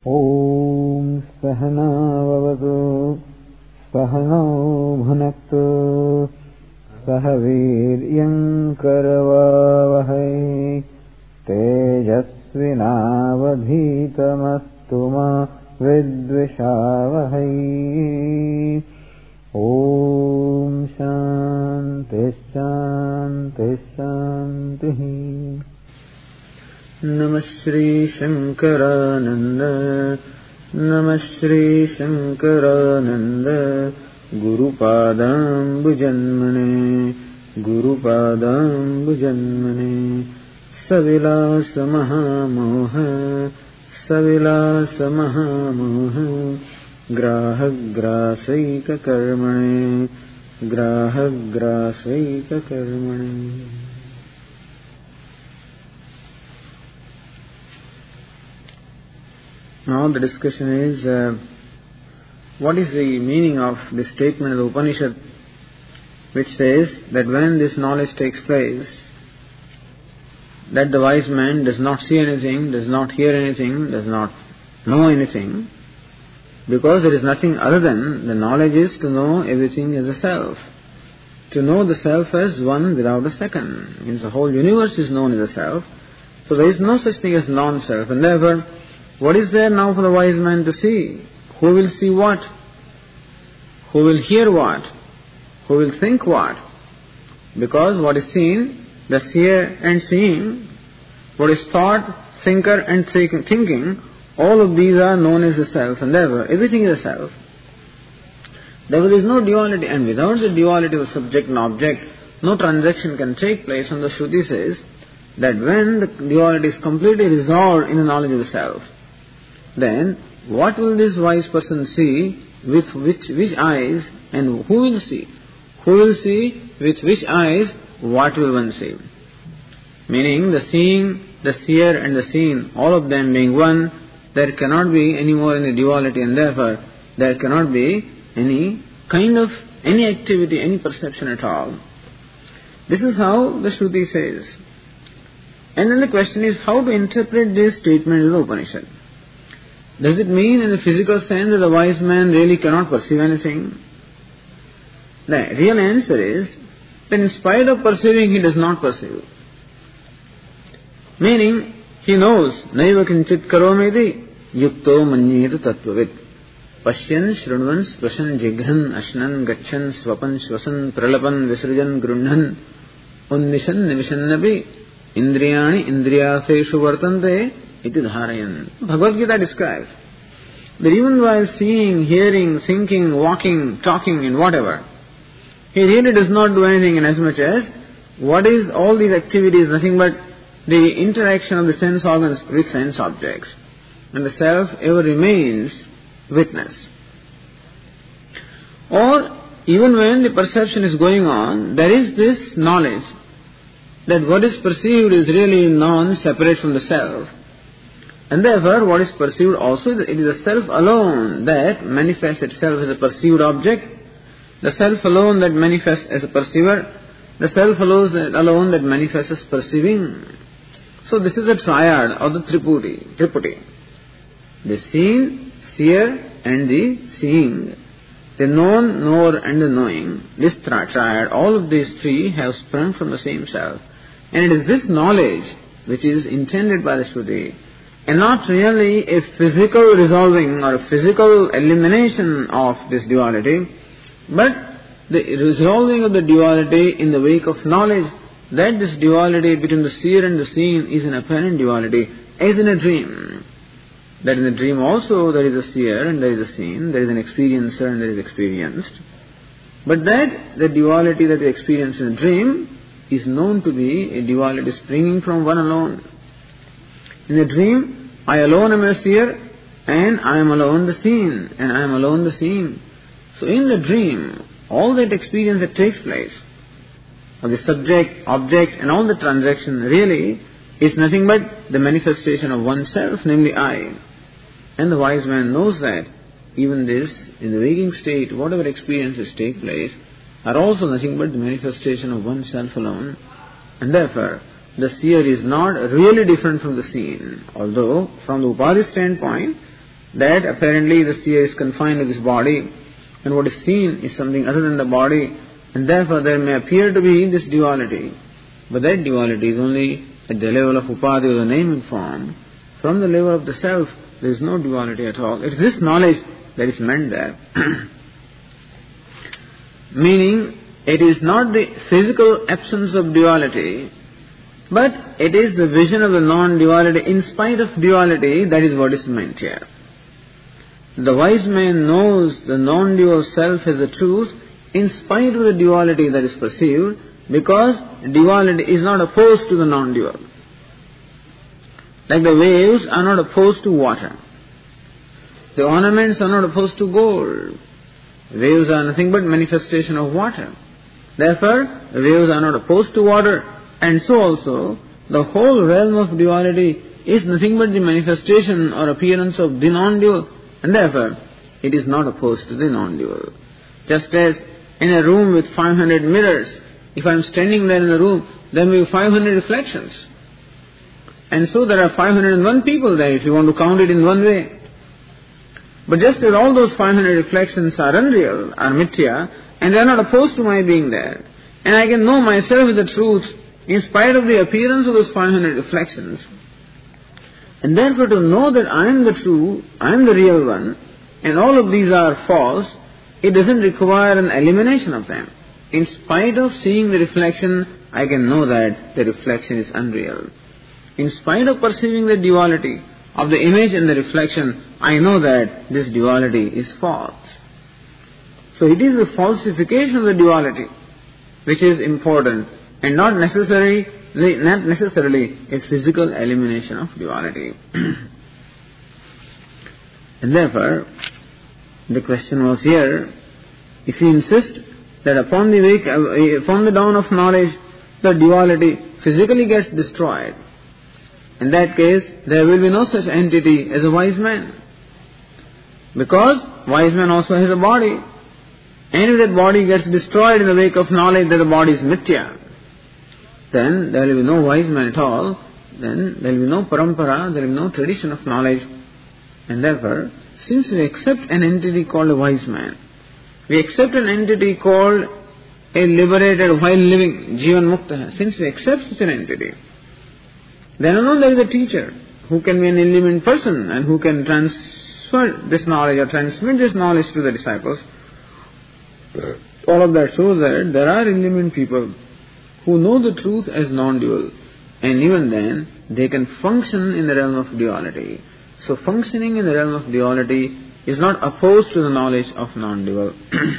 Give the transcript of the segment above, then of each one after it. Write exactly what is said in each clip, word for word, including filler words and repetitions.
Om Sahana Vavatu Sahano Bhunaktu Sahaviryam Karavavahai Tejasvinavadhitamastu ma Vidvishavahai. Om Shanti Shanti Shanti. Namah Shri Shankarananda Namah Shri Shankarananda Guru Padam Bhujanmane Guru Padam Bhujanmane Savilasa Mahamoha Savilasa Mahamoha Graha Grasaika Karmane Graha Grasaika Karmane. Now the discussion is, uh, what is the meaning of this statement of the Upanishad which says that when this knowledge takes place, that the wise man does not see anything, does not hear anything, does not know anything, because there is nothing other than the knowledge is to know everything as a self. To know the self as one without a second. Means the whole universe is known as a self. So there is no such thing as non-self. And therefore, what is there now for the wise man to see? Who will see what? Who will hear what? Who will think what? Because what is seen, the seer and seeing, what is thought, thinker and thinking, all of these are known as the self, and therefore everything is a self. Therefore there is no duality, and without the duality of subject and object, no transaction can take place. And the Shruti says that when the duality is completely resolved in the knowledge of the self, then what will this wise person see, with which, which eyes, and who will see? Who will see with which eyes, what will one see? Meaning the seeing, the seer and the seen, all of them being one, there cannot be any more any duality, and therefore there cannot be any kind of, any activity, any perception at all. This is how the Shruti says. And then the question is how to interpret this statement of the Upanishad. Does it mean in the physical sense that the wise man really cannot perceive anything? The real answer is that in spite of perceiving, he does not perceive. Meaning, he knows, Naiva kinchit karomedi yukto manyeta tattvavid. Pashyan, shrunvan, sprashan, jighan, ashnan, gachan, swapan, shwasan, pralapan, visrajan, grundhan, unnishan, nivishan nabi, indriyani, indriyaseshu vartante, iti dharayan. Bhagavad Gita describes that even while seeing, hearing, thinking, walking, talking and whatever, he really does not do anything, in as much as what is all these activities nothing but the interaction of the sense organs with sense objects. And the self ever remains witness. Or even when the perception is going on, there is this knowledge that what is perceived is really non-separate from the self. And therefore what is perceived also, it is the self alone that manifests itself as a perceived object, the self alone that manifests as a perceiver, the self alone that manifests as perceiving. So this is the triad of the Triputi, Triputi. The seen, seer and the seeing. The known, knower and the knowing. This tri- triad, all of these three have sprung from the same self. And it is this knowledge which is intended by the Shruti, and not really a physical resolving or a physical elimination of this duality, but the resolving of the duality in the wake of knowledge that this duality between the seer and the seen is an apparent duality, as in a dream. That in the dream also there is a seer and there is a seen, there is an experiencer and there is experienced. But that the duality that we experience in a dream is known to be a duality springing from one alone. In the dream, I alone am a seer and I am alone the seen and I am alone the seen. So in the dream, all that experience that takes place of the subject, object and all the transaction really is nothing but the manifestation of oneself, namely I. And the wise man knows that even this, in the waking state, whatever experiences take place are also nothing but the manifestation of oneself alone. And therefore, the seer is not really different from the seen. Although, from the Upadhi standpoint, that apparently the seer is confined to this body, and what is seen is something other than the body, and therefore there may appear to be this duality. But that duality is only at the level of upadhi, or the name and form. From the level of the self, there is no duality at all. It is this knowledge that is meant there. Meaning, it is not the physical absence of duality, but it is the vision of the non-duality in spite of duality. That is what is meant here. The wise man knows the non-dual self as the truth in spite of the duality that is perceived, because duality is not opposed to the non-dual. Like the waves are not opposed to water. The ornaments are not opposed to gold. Waves are nothing but manifestation of water. Therefore, the waves are not opposed to water, and so also the whole realm of duality is nothing but the manifestation or appearance of the non-dual, and therefore it is not opposed to the non-dual. Just as in a room with five hundred mirrors, if I am standing there in the room, there may be five hundred reflections. And so there are five hundred one people there, if you want to count it in one way. But just as all those five hundred reflections are unreal, are mithya, and they are not opposed to my being there, and I can know myself as the truth in spite of the appearance of those five hundred reflections. And therefore to know that I am the true, I am the real one, and all of these are false, it doesn't require an elimination of them. In spite of seeing the reflection, I can know that the reflection is unreal. In spite of perceiving the duality of the image and the reflection, I know that this duality is false. So it is the falsification of the duality which is important, and not necessarily, not necessarily a physical elimination of duality. And therefore, the question was here, if you insist that upon the wake, upon the dawn of knowledge, the duality physically gets destroyed, in that case, there will be no such entity as a wise man. Because wise man also has a body. And if that body gets destroyed in the wake of knowledge that the body is mithya, then there will be no wise man at all. Then there will be no parampara, there will be no tradition of knowledge. And therefore, since we accept an entity called a wise man, we accept an entity called a liberated while living, Jivan Mukta. Since we accept such an entity, then alone there is a teacher who can be an illumined person and who can transfer this knowledge or transmit this knowledge to the disciples. All of that shows that there are illumined people who know the truth as non-dual, and even then they can function in the realm of duality. So functioning in the realm of duality is not opposed to the knowledge of non-dual.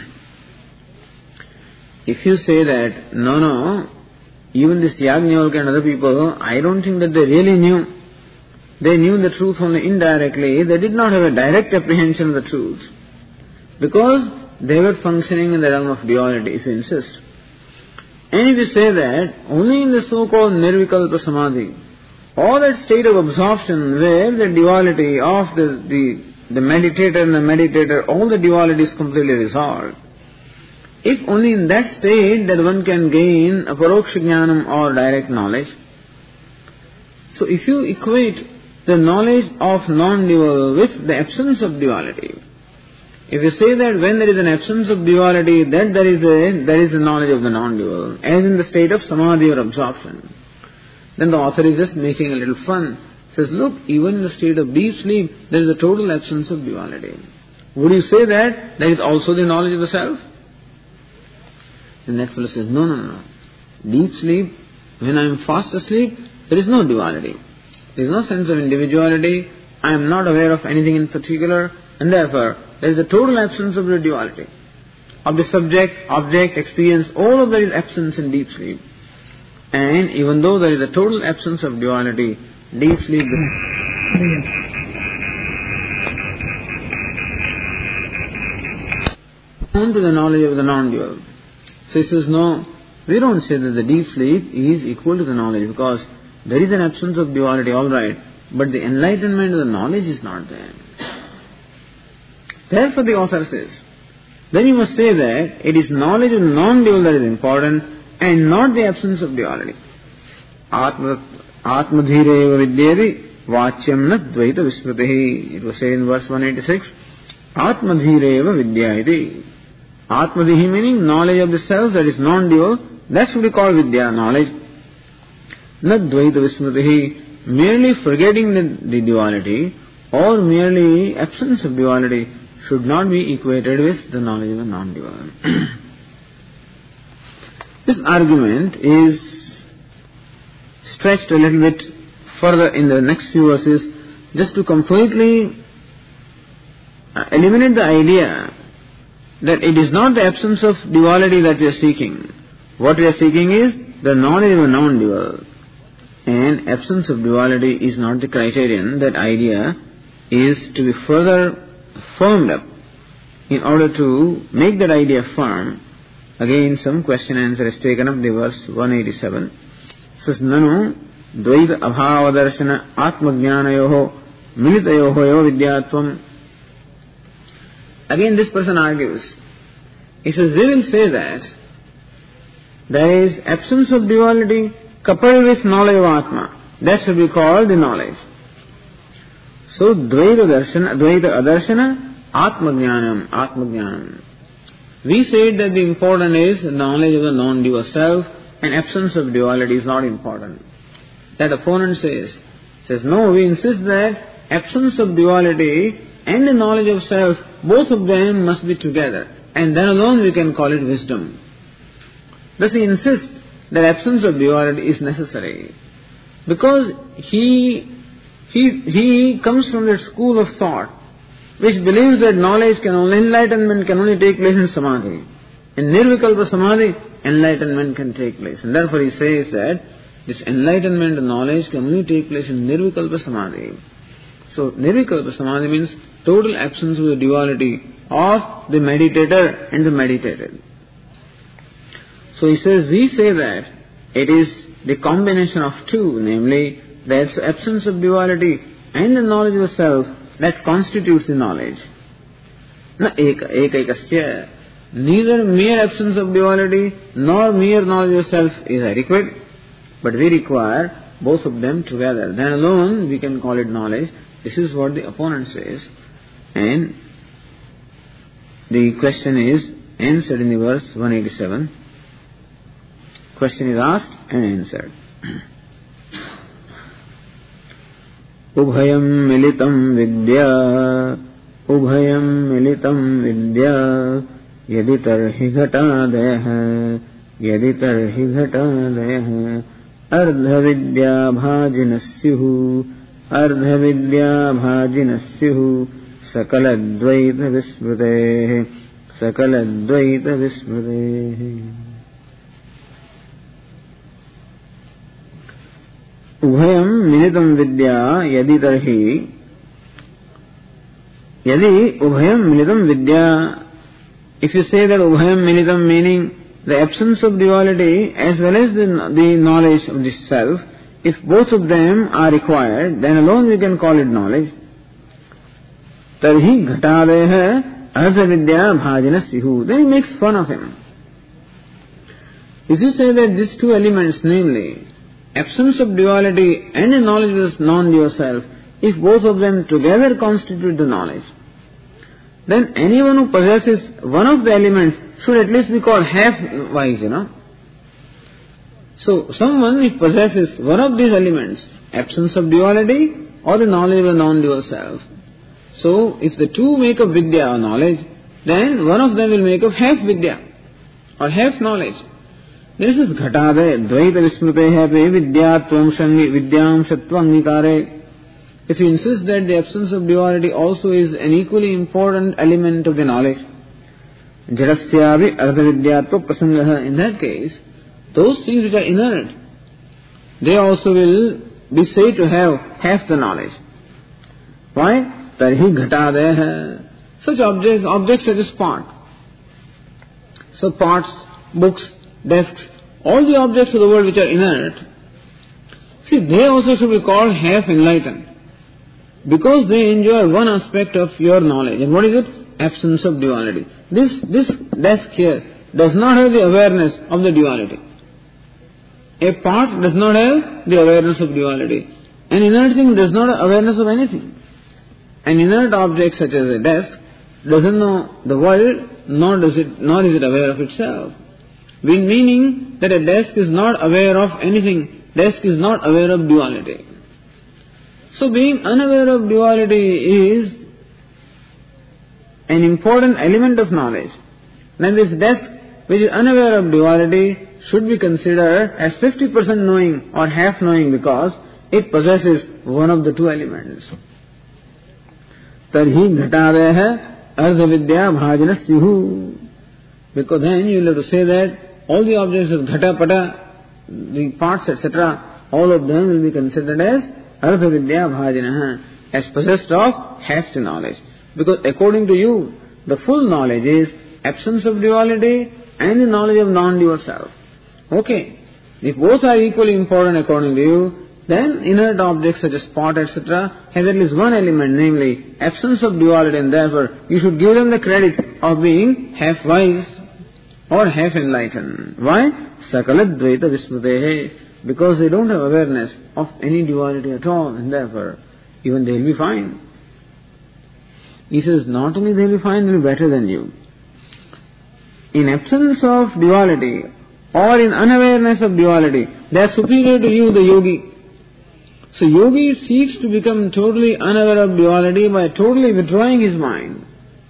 If you say that, no, no, even this Yajnavalkya and other people, I don't think that they really knew. They knew the truth only indirectly. They did not have a direct apprehension of the truth, because they were functioning in the realm of duality, if you insist. And if you say that only in the so-called Nirvikalpa Samadhi, or that state of absorption where the duality of the, the, the meditator and the meditator, all the duality is completely resolved, if only in that state that one can gain a paroksha jnanam or direct knowledge. So if you equate the knowledge of non-dual with the absence of duality, if you say that when there is an absence of duality, that there is a there is the knowledge of the non-dual, as in the state of samadhi or absorption, then the author is just making a little fun. Says, look, even in the state of deep sleep, there is a total absence of duality. Would you say that there is also the knowledge of the self? And that fellow says, no, no, no. Deep sleep, when I am fast asleep, there is no duality. There is no sense of individuality. I am not aware of anything in particular, and therefore there is a total absence of the duality. Of the subject, object, experience, all of that is absence in deep sleep. And even though there is a total absence of duality, deep sleep on to the knowledge of the non-dual. So he says, no, we don't say that the deep sleep is equal to the knowledge, because there is an absence of duality, all right, but the enlightenment of the knowledge is not there. Therefore the author says, then you must say that it is knowledge of non-dual that is important and not the absence of duality. Atma Atmadhireva vidyati Vachyam na dvaita vismritihi. It was said in verse one eighty-six, Atmadhireva vidya iti. Atmadhihi meaning knowledge of the self that is non-dual, that should be called vidya, knowledge. Na dvaita vismritihi, merely forgetting the, the duality or merely absence of duality should not be equated with the knowledge of the non-dual. This argument is stretched a little bit further in the next few verses just to completely eliminate the idea that it is not the absence of duality that we are seeking. What we are seeking is the knowledge of a non-dual. And absence of duality is not the criterion. That idea is to be further firmed up. In order to make that idea firm, again some question answer is taken up, the verse one eighty-seven. Says, Nanu dvaita abhava darshana atmajnanayoho militayoho eva vidyatvam. Again this person argues. He says, they will say that there is absence of duality coupled with knowledge of Atma. That should be called the knowledge. So, Dvaita Darshana, Dvaita Adarshana, Atma Jnanam, Atma Jnanam. We said that the important is knowledge of the non-dual self and absence of duality is not important. That opponent says, says no, we insist that absence of duality and the knowledge of self, both of them must be together. And then alone we can call it wisdom. Thus he insists that absence of duality is necessary. Because he He, he comes from that school of thought which believes that knowledge can only, enlightenment can only take place in samadhi. In nirvikalpa samadhi, enlightenment can take place. And therefore he says that this enlightenment knowledge can only take place in nirvikalpa samadhi. So nirvikalpa samadhi means total absence of the duality of the meditator and the meditated. So he says, we say that it is the combination of two, namely the absence of duality and the knowledge of the self that constitutes the knowledge. Na eka, ekaikasya. Neither mere absence of duality nor mere knowledge of self is adequate, but we require both of them together. Then alone we can call it knowledge. This is what the opponent says. And the question is answered in the verse one eighty-seven. Question is asked and answered. Ubhayam militam vidya, ubhayam militam vidya, yadi tarhi ghatadayah, yadi tarhi ghatadayah, ardha vidya bhajinasyuhu, ardha vidya bhajinasyuhu, sakaladvaita vismruteh, sakaladvaita vismruteh. Ubhayam militam vidya yadi tarhi, yadi ubhayam militam vidya, if you say that ubhayam militam meaning the absence of duality as well as the, the knowledge of the self, if both of them are required, then alone we can call it knowledge. Tarhi ghatadayah artha vidya bhajinasyuhu. Then he makes fun of him. If you say that these two elements, namely absence of duality and a knowledge of non-dual self, if both of them together constitute the knowledge, then anyone who possesses one of the elements should at least be called half-wise, you know. So, someone who possesses one of these elements, absence of duality or the knowledge of a non-dual self. So, if the two make up vidya or knowledge, then one of them will make up half vidya or half knowledge. This is ghatadaya, dvaita vismrute vidyatvam shangi vidyam shatvam nikare. If you insist that the absence of duality also is an equally important element of the knowledge, jadasyavi ardha vidyatva prasangaha, in that case, those things which are inert, they also will be said to have half the knowledge. Why? Tarhi ghatadaya. Such objects, objects such as pot. So pots, books, desks, all the objects of the world which are inert, see, they also should be called half enlightened. Because they enjoy one aspect of your knowledge. And what is it? Absence of duality. This, this desk here does not have the awareness of the duality. A pot does not have the awareness of duality. An inert thing does not have awareness of anything. An inert object such as a desk doesn't know the world, nor does it, nor is it aware of itself. Meaning that a desk is not aware of anything. Desk is not aware of duality. So being unaware of duality is an important element of knowledge. Then this desk which is unaware of duality should be considered as fifty percent knowing or half knowing because it possesses one of the two elements. Tarhi ghatadaya ardha vidya bhajana syuhu. Because then you will have to say that all the objects of ghata, pata, the parts, et cetera, all of them will be considered as ardha vidya bhajana, as possessed of half the knowledge. Because according to you, the full knowledge is absence of duality and the knowledge of non-dual self. Okay, if both are equally important according to you, then inert objects such as spot, et cetera has at least one element, namely absence of duality, and therefore you should give them the credit of being half wise or half enlightened. Why? Sakaladvaita vismrutehe. Because they don't have awareness of any duality at all, and therefore even they will be fine. He says not only they will be fine, they will be better than you. In absence of duality or in unawareness of duality, they are superior to you, the yogi. So yogi seeks to become totally unaware of duality by totally withdrawing his mind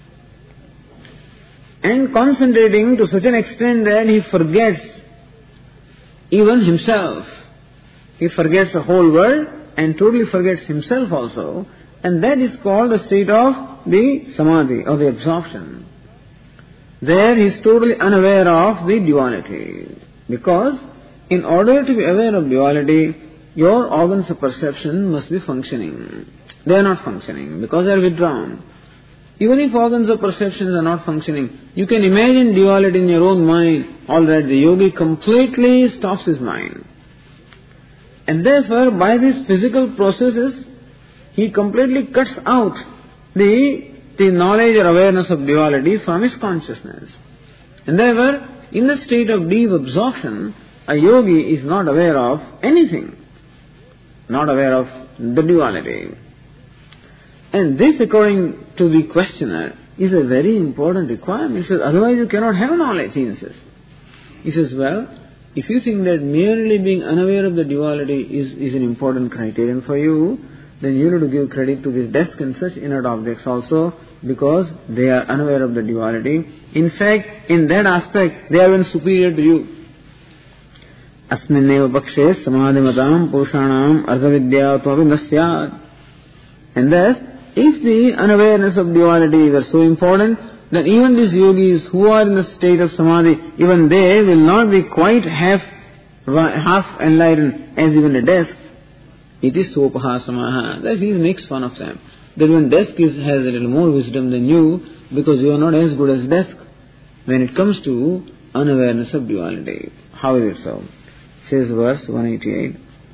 and concentrating to such an extent that he forgets even himself. He forgets the whole world and totally forgets himself also, and that is called the state of the samadhi or the absorption. There he is totally unaware of the duality, because in order to be aware of duality, your organs of perception must be functioning. They are not functioning because they are withdrawn. Even if organs of perception are not functioning, you can imagine duality in your own mind. Alright, the yogi completely stops his mind. And therefore, by these physical processes, he completely cuts out the, the knowledge or awareness of duality from his consciousness. And therefore, in the state of deep absorption, a yogi is not aware of anything. Not aware of the duality. And this, according to the questioner, is a very important requirement. He says, otherwise you cannot have knowledge, he insists. He says, well, if you think that merely being unaware of the duality is, is an important criterion for you, then you have to give credit to this desk and such inert objects also, because they are unaware of the duality. In fact, in that aspect, they are even superior to you. Asminneva pakshe samadhimatam purushanam ardhavidya tvapi nasyad. And thus, if the unawareness of duality were so important, then even these yogis who are in the state of samadhi, even they will not be quite half, half enlightened as even a desk. It is sopaha samaha. That he makes fun of them. That even desk is, has a little more wisdom than you, because you are not as good as desk when it comes to unawareness of duality. How is it so? Says verse one eighty-eight.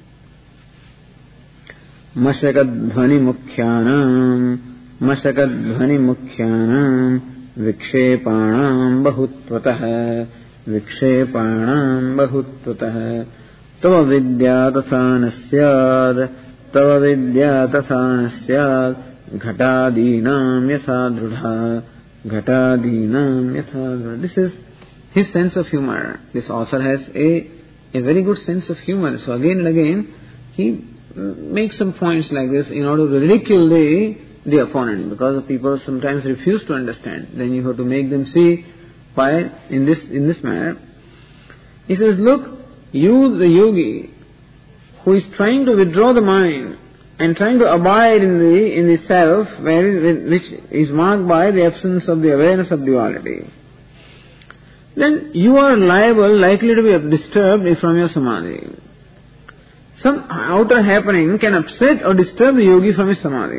Mashakadhvani mukhyānām Mashakadhvani mukhyānām Vikshepanām bahutvatah Vikshepanām bahutvatah Tava vidya tasanasyād Tava vidya tasanasyād Ghatādīnām yathādrudha Ghatādīnām yathādrudha. This is his sense of humor. This author has a, a very good sense of humor. So again and again he make some points like this in order to ridicule the, the opponent, because the people sometimes refuse to understand. Then you have to make them see why in this in this manner. He says, look, you the yogi who is trying to withdraw the mind and trying to abide in the in the self, where, which is marked by the absence of the awareness of duality, then you are liable, likely to be disturbed from your samadhi. Some outer happening can upset or disturb the yogi from his samadhi.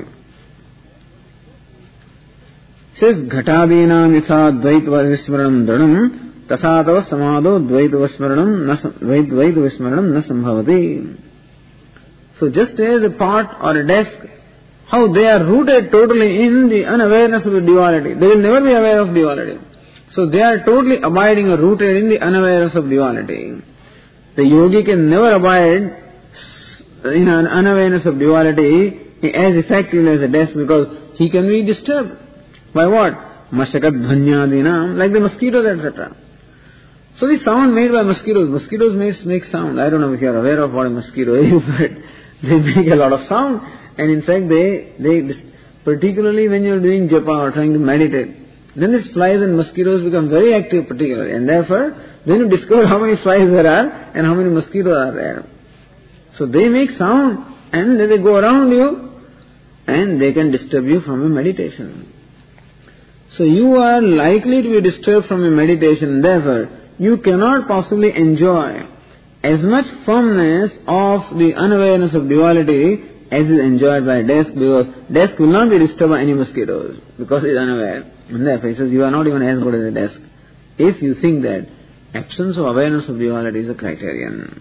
It says, Ghatādīnām yatha dvaitva vismaranam dranam tatha tava samadho dvaitva vismaranam na sambhavati. So just as a part or a desk, how they are rooted totally in the unawareness of the duality. They will never be aware of duality. So they are totally abiding or rooted in the unawareness of duality. The yogi can never abide you know, an unawareness of duality as effective as a desk because he can be disturbed. By what? Mashakat dhanyadinam, like the mosquitoes, et cetera. So the sound made by mosquitoes, mosquitoes make, make sound. I don't know if you are aware of what a mosquito is, but they make a lot of sound. And in fact, they, they, particularly when you are doing japa or trying to meditate, then these flies and mosquitoes become very active particularly. And therefore, then you discover how many flies there are and how many mosquitoes are there. So they make sound and then they go around you and they can disturb you from your meditation. So you are likely to be disturbed from your meditation, therefore you cannot possibly enjoy as much firmness of the unawareness of duality as is enjoyed by a desk, because desk will not be disturbed by any mosquitoes because it is unaware. And therefore he says you are not even as good as a desk if you think that absence of awareness of duality is a criterion.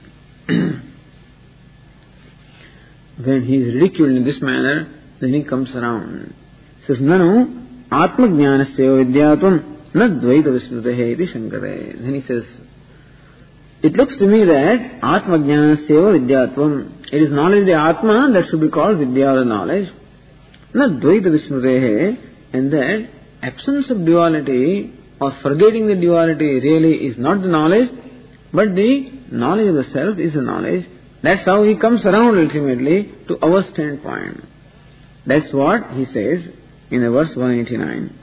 When he is ridiculed in this manner, then he comes around. He says, Nanu Atma Jnanasya Vidyatam Na Dvaita Vismrutahe iti Shankare. Then he says, it looks to me that Atma Jnanasya Vidyatvam, it is knowledge of the Atma that should be called Vidya, or knowledge. Na Dvaita Vismrutahe, and that absence of duality or forgetting the duality really is not the knowledge, but the knowledge of the self is the knowledge. That's how he comes around ultimately to our standpoint. That's what he says in the verse one eighty-nine.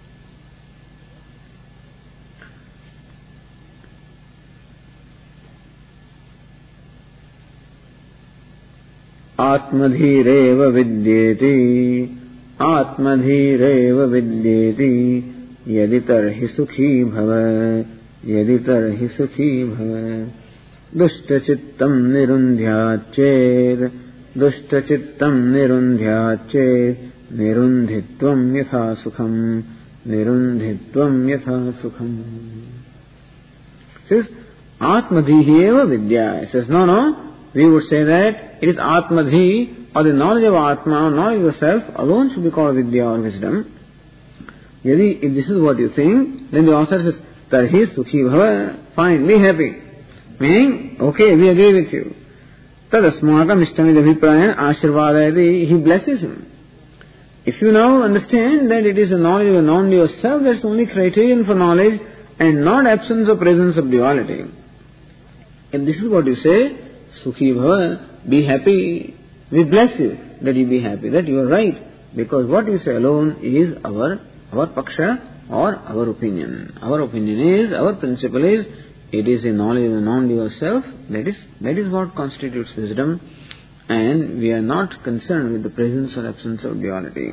Atmadhireva vidyeti Atmadhireva vidyeti Yaditarhi sukhi bhava Yaditarhi sukhi bhava Dushta-chittam nirundhyachet Dushta-chittam nirundhyachet Nirundhitvam yatha sukham Nirundhitvam yatha sukham. Says Atmadhi eva vidya. It says no, no, we would say that it is Atmadhi, or the knowledge of Atma, or knowledge of yourself alone should be called vidya or wisdom. Yadi, if this is what you think, then the author says Tarhi sukhi bhava. Fine, be happy. Meaning, okay, we agree with you. Tadasmakam ishtamidabhiprayan ashirvadayati, he blesses him. If you now understand that it is a knowledge of a non-dual self, that's the only criterion for knowledge and not absence or presence of duality. If this is what you say, sukhi bhava, be happy, we bless you that you be happy, that you are right. Because what you say alone is our, our paksha or our opinion. Our opinion is, our principle is, it is a knowledge of the non-dual self, that is, that is what constitutes wisdom, and we are not concerned with the presence or absence of duality.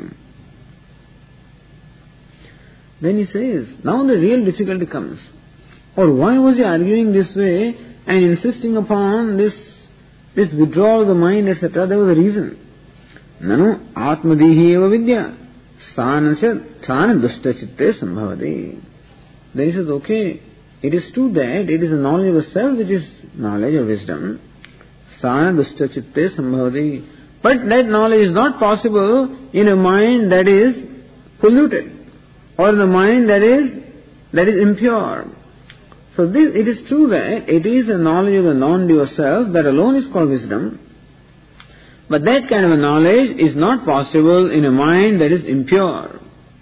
Then he says, now the real difficulty comes. Or why was he arguing this way and insisting upon this, this withdrawal of the mind, et cetera? There was a reason. Nanu atmadihi eva vidya sanasya thana dushta chitte sambhavati. Then he says, okay, it is true that it is a knowledge of self which is knowledge of wisdom. Sana dushta chitte sambhavati. But that knowledge is not possible in a mind that is polluted, or in a mind that is that is impure. So this, it is true that it is a knowledge of the non-dual self that alone is called wisdom. But that kind of a knowledge is not possible in a mind that is impure.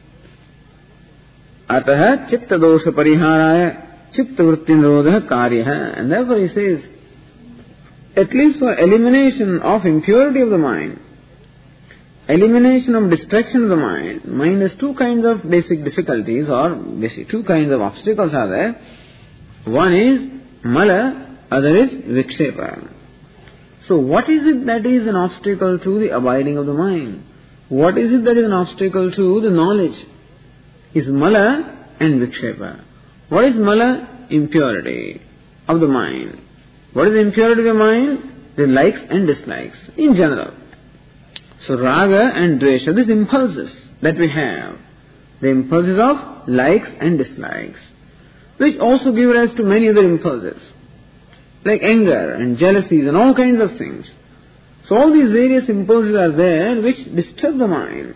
Ataha chitta dosha pariharaya chitta vritti nirodha karyaha. And therefore he says, at least for elimination of impurity of the mind, elimination of distraction of the mind, mind has two kinds of basic difficulties, or basic two kinds of obstacles are there. One is mala, other is vikshepa. So what is it that is an obstacle to the abiding of the mind? What is it that is an obstacle to the knowledge? Is mala and vikshepa. What is mala? Impurity of the mind. What is the impurity of the mind? The likes and dislikes in general. So raga and dvesha, these impulses that we have, the impulses of likes and dislikes, which also give rise to many other impulses, like anger and jealousies and all kinds of things. So all these various impulses are there which disturb the mind,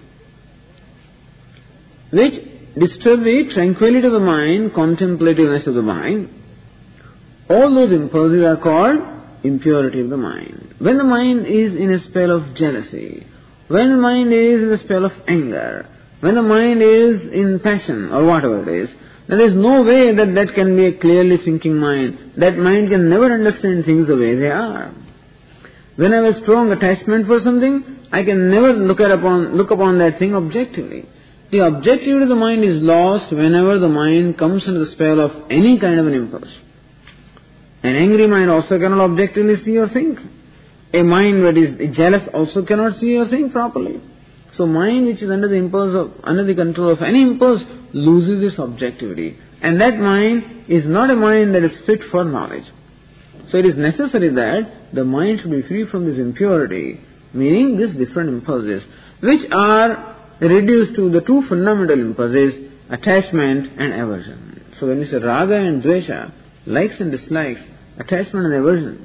which disturb the tranquility of the mind, contemplativeness of the mind. All those impulses are called impurity of the mind. When the mind is in a spell of jealousy, when the mind is in a spell of anger, when the mind is in passion or whatever it is, there is no way that that can be a clearly thinking mind. That mind can never understand things the way they are. When I have a strong attachment for something, I can never look at upon look upon that thing objectively. The objectivity of the mind is lost whenever the mind comes under the spell of any kind of an impulse. An angry mind also cannot objectively see or think. A mind that is jealous also cannot see or think properly. So mind which is under the impulse of under the control of any impulse loses its objectivity. And that mind is not a mind that is fit for knowledge. So it is necessary that the mind should be free from this impurity, meaning these different impulses, which are reduced to the two fundamental impulses, attachment and aversion. So when we say raga and dvesha, likes and dislikes, attachment and aversion,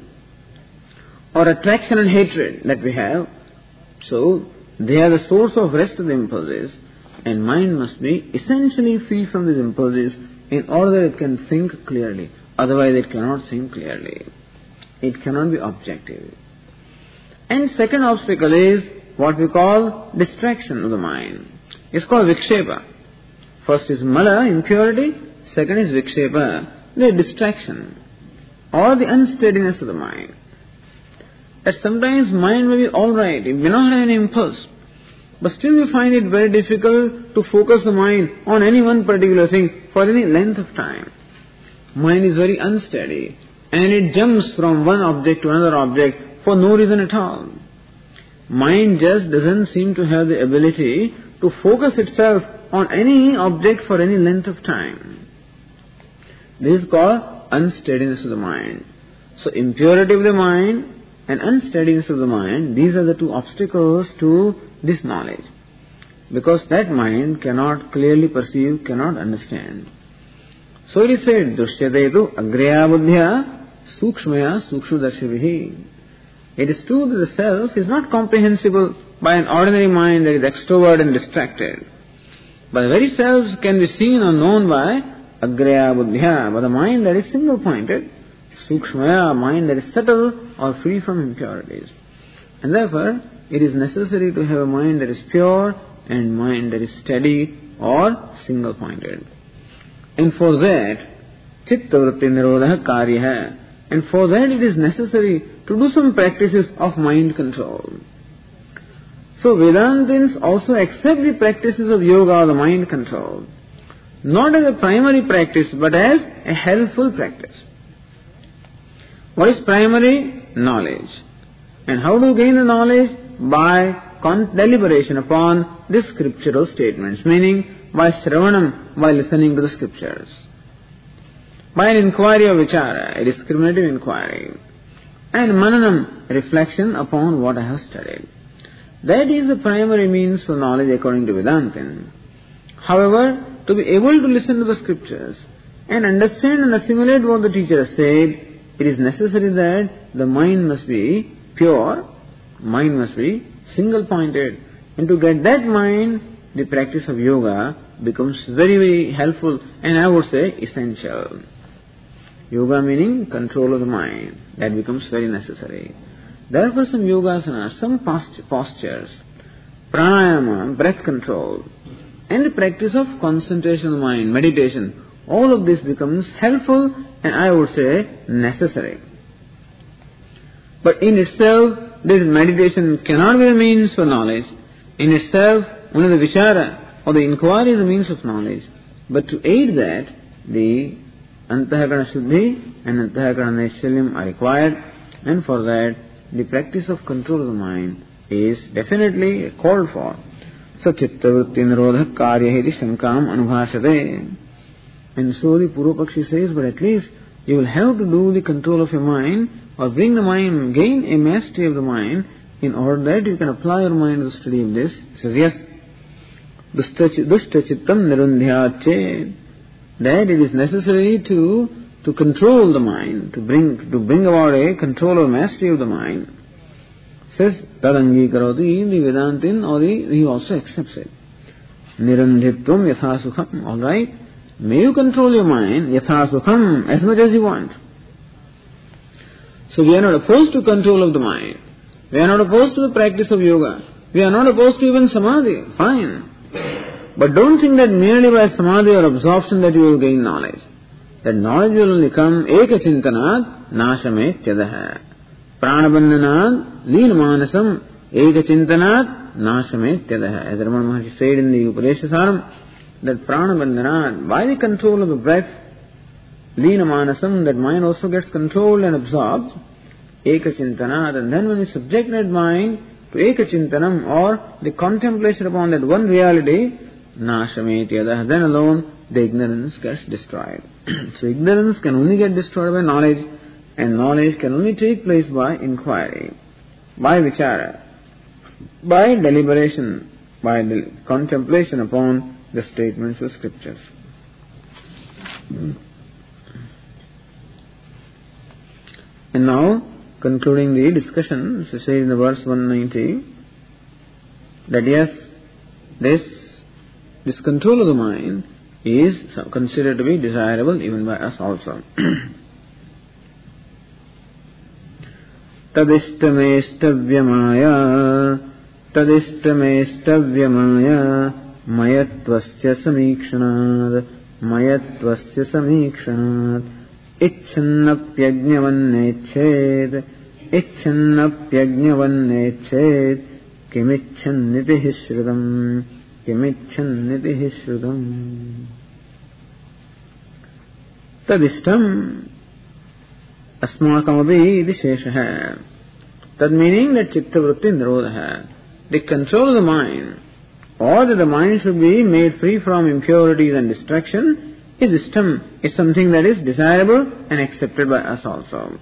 or attraction and hatred that we have, so they are the source of rest of the impulses, and mind must be essentially free from these impulses in order that it can think clearly. Otherwise it cannot think clearly. It cannot be objective. And second obstacle is what we call distraction of the mind. It's called vikshepa. First is mala, impurity. Second is vikshepa, the distraction or the unsteadiness of the mind. That sometimes mind may be alright, it may not have any impulse, but still you find it very difficult to focus the mind on any one particular thing for any length of time. Mind is very unsteady and it jumps from one object to another object for no reason at all. Mind just doesn't seem to have the ability to focus itself on any object for any length of time. This is called unsteadiness of the mind. So impurity of the mind and unsteadiness of the mind, these are the two obstacles to this knowledge. Because that mind cannot clearly perceive, cannot understand. So it is said, Dushyadetu agraya buddhya sukshmaya sukshudarshivihi. It is true that the self is not comprehensible by an ordinary mind that is extrovert and distracted. But the very self can be seen or known by agraya buddhya, by the mind that is single-pointed, sukshmaya, mind that is subtle or free from impurities. And therefore, it is necessary to have a mind that is pure and mind that is steady or single-pointed. And for that, chitta vritti nirodha karya. And for that it is necessary to do some practices of mind control. So Vedantins also accept the practices of yoga or the mind control, not as a primary practice but as a helpful practice. What is primary? Knowledge. And how do you gain the knowledge? By con- deliberation upon the scriptural statements, meaning by shravanam, by listening to the scriptures. By an inquiry of vichara, a discriminative inquiry. And mananam, reflection upon what I have studied. That is the primary means for knowledge according to Vedantin. However, to be able to listen to the scriptures and understand and assimilate what the teacher has said, it is necessary that the mind must be pure, mind must be single-pointed. And to get that mind, the practice of yoga becomes very, very helpful and I would say essential. Yoga meaning control of the mind. That becomes very necessary. Therefore some yogasanas, some postures, pranayama, breath control, and the practice of concentration of the mind, meditation, all of this becomes helpful and I would say necessary. But in itself, this meditation cannot be a means for knowledge. In itself, only the vichara or the inquiry is a means of knowledge. But to aid that, the Antahakarana Shuddhi and Antahakarana Naishalyam are required, and for that the practice of control of the mind is definitely called for. So chitta vritti nirodha karya iti shankam anubhasate. And so the Purvapakshi says, but at least you will have to do the control of your mind or bring the mind, gain a mastery of the mind in order that you can apply your mind to the study of this. He says, yes, dushta chittam nirundhyache. That it is necessary to to control the mind, to bring to bring about a control or mastery of the mind. Says tadangi karoti, the Vedantin or the he also accepts it. Nirandhitvam yatha sukham. All right, may you control your mind yatha sukham as much as you want. So we are not opposed to control of the mind. We are not opposed to the practice of yoga. We are not opposed to even samadhi. Fine. But don't think that merely by samadhi or absorption that you will gain knowledge. That knowledge will only come eka chintanat nashamet yadaha. Pranabandhanat leena manasam eka chintanat nashamet yadaha. As Ramana Maharshi said in the Upadeshasaram, that pranabandhanat, by the control of the breath, leena manasam, that mind also gets controlled and absorbed, eka chintanat, and then when you subject that mind to eka chintanam, or the contemplation upon that one reality, nashamet yadaha, then alone the ignorance gets destroyed. So ignorance can only get destroyed by knowledge, and knowledge can only take place by inquiry, by vichara, by deliberation, by the contemplation upon the statements of scriptures. And now, concluding the discussion, so says in the verse one ninety, that yes, this, this control of the mind is considered to be desirable even by us also. Tadishtamestavya tadishtamestavya mayatvasya samikshanaad mayatvasya samikshanaad ichchannapyajñavanneched ichchannapyajñavanneched kimichchanniti shrutam kimichchanniti shrutam. Tadishtam asmakamapi visheshaha. Tad meaning that chitta vritti nirodha, the control of the mind, or that the mind should be made free from impurities and distraction, is ishtam, is something that is desirable and accepted by us also.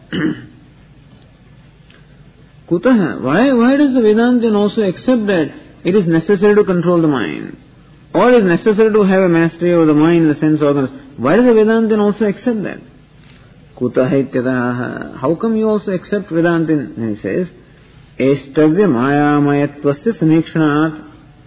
Kutaha, why, why does the Vedantin also accept that it is necessary to control the mind, or it is necessary to have a mastery over the mind and the sense organs? Why does the Vedantin also accept that? Kutaha ityadaha. How come you also accept Vedantin? And he says, Estavya maya mayatvasya samikshanat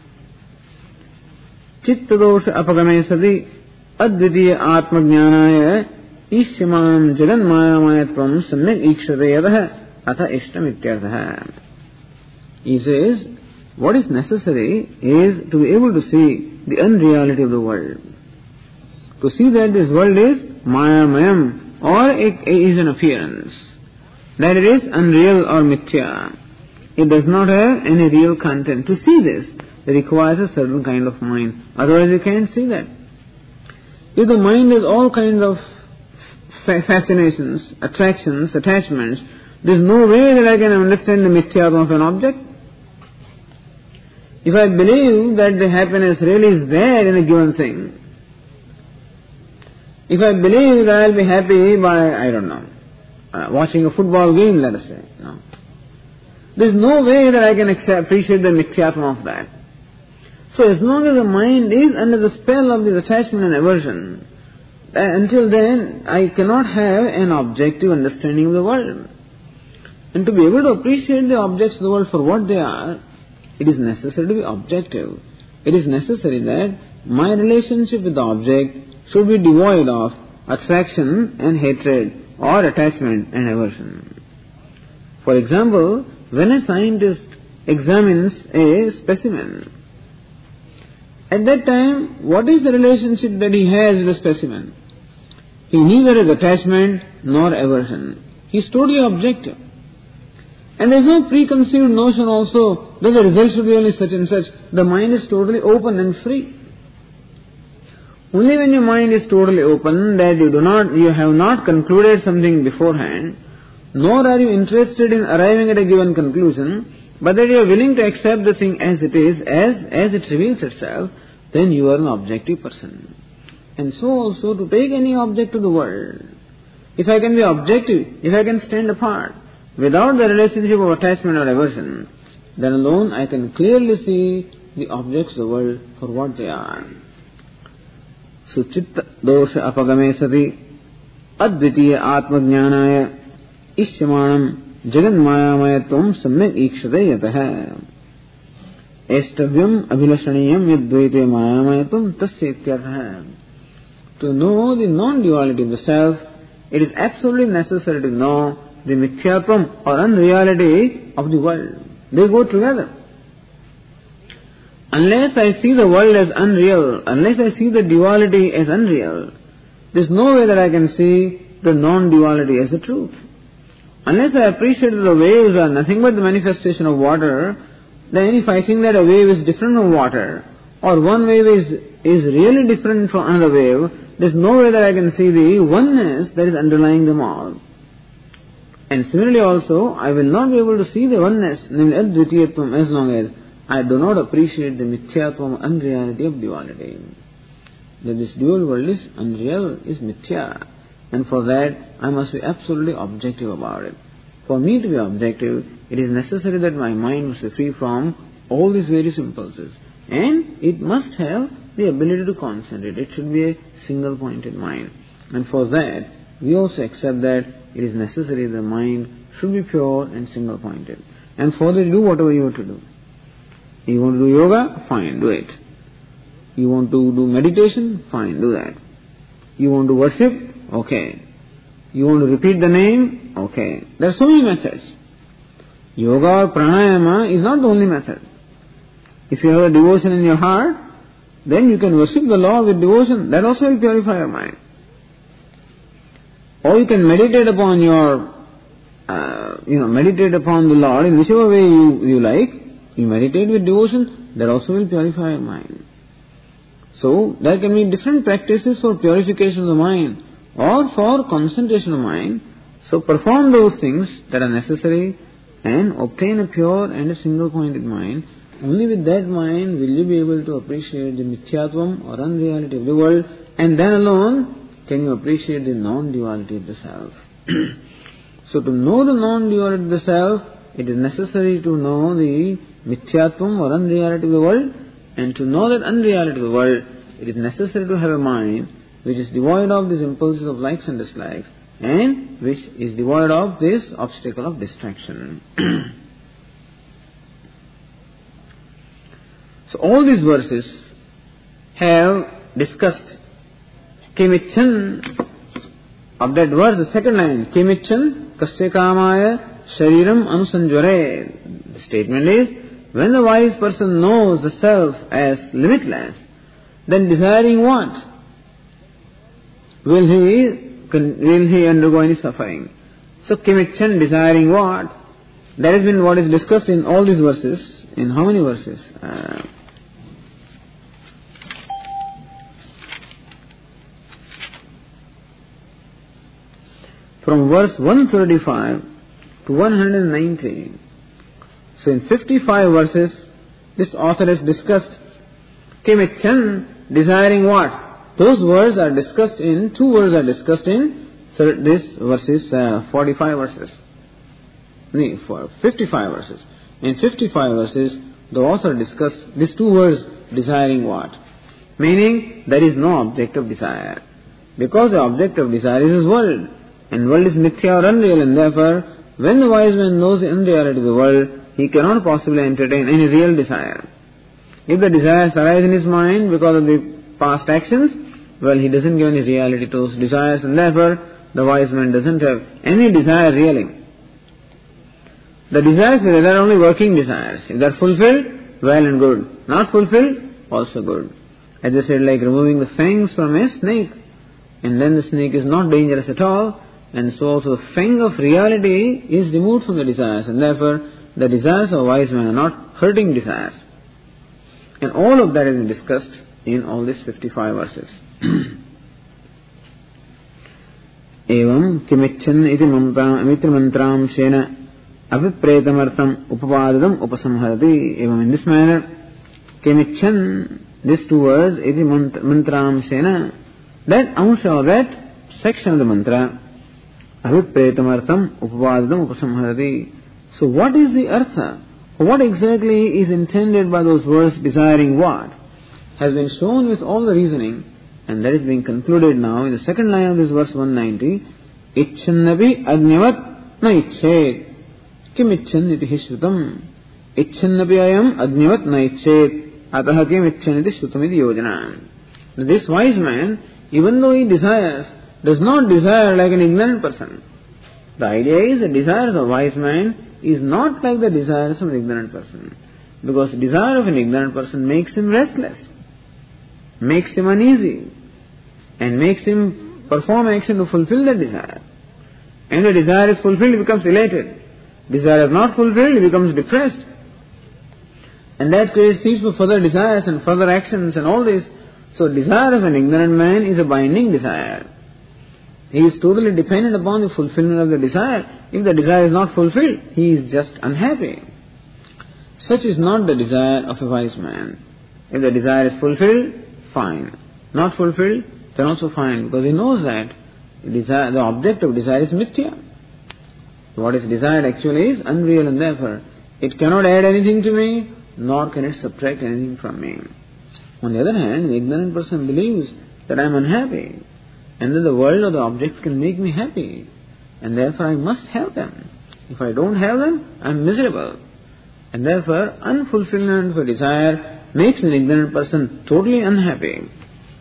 chittadosha apagame sadi advitiya atma jnanaya ishyamanam jagan maya mayatvam samyak ikshate yadaha atha ishtam ityarthaha. He says, what is necessary is to be able to see the unreality of the world. To see that this world is maya mayam, or it is an appearance, that it is unreal or mithya. It does not have any real content. To see this, it requires a certain kind of mind. Otherwise you can't see that. If the mind has all kinds of fascinations, attractions, attachments, there is no way that I can understand the mithya of an object. If I believe that the happiness really is there in a given thing, if I believe that I'll be happy by, I don't know, uh, watching a football game, let us say, no. There's no way that I can accept, appreciate the mithyatma of that. So as long as the mind is under the spell of this attachment and aversion, uh, until then I cannot have an objective understanding of the world. And to be able to appreciate the objects of the world for what they are, it is necessary to be objective. It is necessary that my relationship with the object should be devoid of attraction and hatred or attachment and aversion. For example, when a scientist examines a specimen, at that time, what is the relationship that he has with the specimen? He neither has attachment nor aversion. He is totally objective. And there is no preconceived notion also that the result should be only such and such. The mind is totally open and free. Only when your mind is totally open, that you do not, you have not concluded something beforehand, nor are you interested in arriving at a given conclusion, but that you are willing to accept the thing as it is, as, as it reveals itself, then you are an objective person. And so also to take any object to the world, if I can be objective, if I can stand apart, without the relationship of attachment or aversion, then alone I can clearly see the objects of the world for what they are. Suchitta dosha apagame sati advitiya atma jnanaya ishyamanam jagan maya mayatvam samyak ikshate yataha estavyam abhilashaniyam yadvaite maya mayatvam tasya ityarthaha. To know the non-duality of the self, it is absolutely necessary to know the mithyatvam or unreality of the world. They go together. Unless I see the world as unreal, unless I see the duality as unreal, there is no way that I can see the non-duality as the truth. Unless I appreciate that the waves are nothing but the manifestation of water, then if I think that a wave is different from water, or one wave is, is really different from another wave, there is no way that I can see the oneness that is underlying them all. And similarly also, I will not be able to see the oneness, namely Advitiyatvam, as long as I do not appreciate the mithyatvam, unreality of duality. That this dual world is unreal, is mithya. And for that, I must be absolutely objective about it. For me to be objective, it is necessary that my mind must be free from all these various impulses. And it must have the ability to concentrate. It should be a single-pointed mind. And for that, we also accept that it is necessary the mind should be pure and single-pointed. And for that, do whatever you want to do. You want to do yoga? Fine, do it. You want to do meditation? Fine, do that. You want to worship? Okay. You want to repeat the name? Okay. There are so many methods. Yoga or pranayama is not the only method. If you have a devotion in your heart, then you can worship the Lord with devotion. That also will purify your mind. Or you can meditate upon your, uh, you know, meditate upon the Lord in whichever way you, you like. You meditate with devotion, that also will purify your mind. So, there can be different practices for purification of the mind or for concentration of mind. So, perform those things that are necessary and obtain a pure and a single-pointed mind. Only with that mind will you be able to appreciate the mithyatvam or unreality of the world, and then alone can you appreciate the non-duality of the self. So, to know the non-duality of the self, it is necessary to know the mithyatvam or unreality of the world, and to know that unreality of the world, it is necessary to have a mind which is devoid of these impulses of likes and dislikes, and which is devoid of this obstacle of distraction. So all these verses have discussed Kimichan. Of that verse, the second line, Kimichan kasya kamaya shariram anusanjvare. The statement is, when the wise person knows the self as limitless, then desiring what? Will he, will he undergo any suffering? So Kimichan, desiring what? That has been what is discussed in all these verses. In how many verses? Uh, from verse one thirty-five to one hundred nineteen. So in fifty-five verses, this author has discussed Kimichan, desiring what? Those words are discussed in, two words are discussed in this verses, uh, forty-five verses. No, for fifty-five verses. In fifty-five verses, the author discussed these two words, desiring what? Meaning, there is no object of desire. Because the object of desire is this world. And world is mithya or unreal, and therefore, when the wise man knows the unreality of the world, he cannot possibly entertain any real desire. If the desires arise in his mind because of the past actions, well, he doesn't give any reality to those desires, and therefore, the wise man doesn't have any desire really. The desires, they are only working desires. If they are fulfilled, well and good. Not fulfilled, also good. As I said, like removing the fangs from a snake, and then the snake is not dangerous at all, and so also the fang of reality is removed from the desires, and therefore the desires of a wise man are not hurting desires. And all of that has been discussed in all these fifty-five verses. Evam kimichan iti mantram shena avipretamartam upapadadam upasamharati. Evam, in this manner, kimichan, these two words, iti mantram shena, that amsha or that section of the mantra, avipretamartam upapadadam upasamharati. So what is the artha? What exactly is intended by those words, desiring what? Has been shown with all the reasoning, and that is being concluded now in the second line of this verse one ninety. Ichchannapi agnivat na icchet. Kim icchan iti shrutam. Ichchannapi ayam agnivat na icchet. Ataha kim icchan iti shrutam iti yojana. This wise man, even though he desires, does not desire like an ignorant person. The idea is the desire of a wise man is not like the desires of an ignorant person. Because the desire of an ignorant person makes him restless, makes him uneasy, and makes him perform action to fulfill the desire. And the desire is fulfilled, he becomes elated. Desire is not fulfilled, he becomes depressed. And that creates seeds for further desires and further actions and all this. So desire of an ignorant man is a binding desire. He is totally dependent upon the fulfillment of the desire. If the desire is not fulfilled, he is just unhappy. Such is not the desire of a wise man. If the desire is fulfilled, fine. Not fulfilled, then also fine, because he knows that the, desire, the object of desire is mithya. What is desired actually is unreal, and therefore it cannot add anything to me, nor can it subtract anything from me. On the other hand, the ignorant person believes that I am unhappy, and that the world or the objects can make me happy, and therefore I must have them. If I don't have them, I am miserable. And therefore, unfulfillment of a desire makes an ignorant person totally unhappy.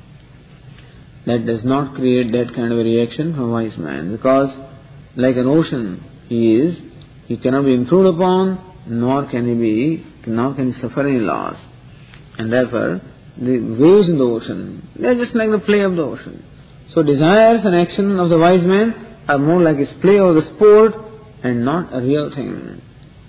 That does not create that kind of a reaction from a wise man, because like an ocean, he is, he cannot be improved upon, nor can he be, nor can he suffer any loss. And therefore, the waves in the ocean, they are just like the play of the ocean. So desires and action of the wise man are more like his play or the sport, and not a real thing.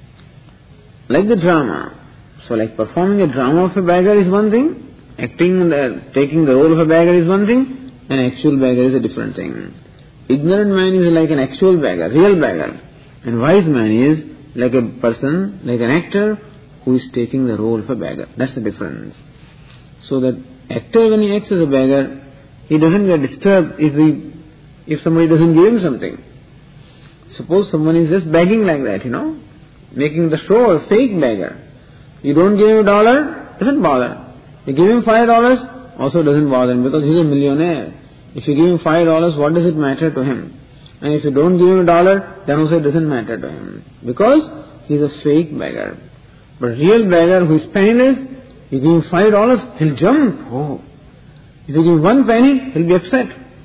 Like the drama. So like performing a drama of a beggar is one thing, acting, the, taking the role of a beggar is one thing, and actual beggar is a different thing. Ignorant man is like an actual beggar, real beggar, and wise man is like a person, like an actor who is taking the role of a beggar. That's the difference. So that actor, when he acts as a beggar, he doesn't get disturbed if he, if somebody doesn't give him something. Suppose someone is just begging like that, you know, making the show a fake beggar. You don't give him a dollar, doesn't bother. You give him five dollars, also doesn't bother him, because he's a millionaire. If you give him five dollars, what does it matter to him? And if you don't give him a dollar, then also it doesn't matter to him, because he's a fake beggar. But real beggar who is penniless, you give him five dollars, he'll jump. Oh. If you give him one penny, he'll be upset.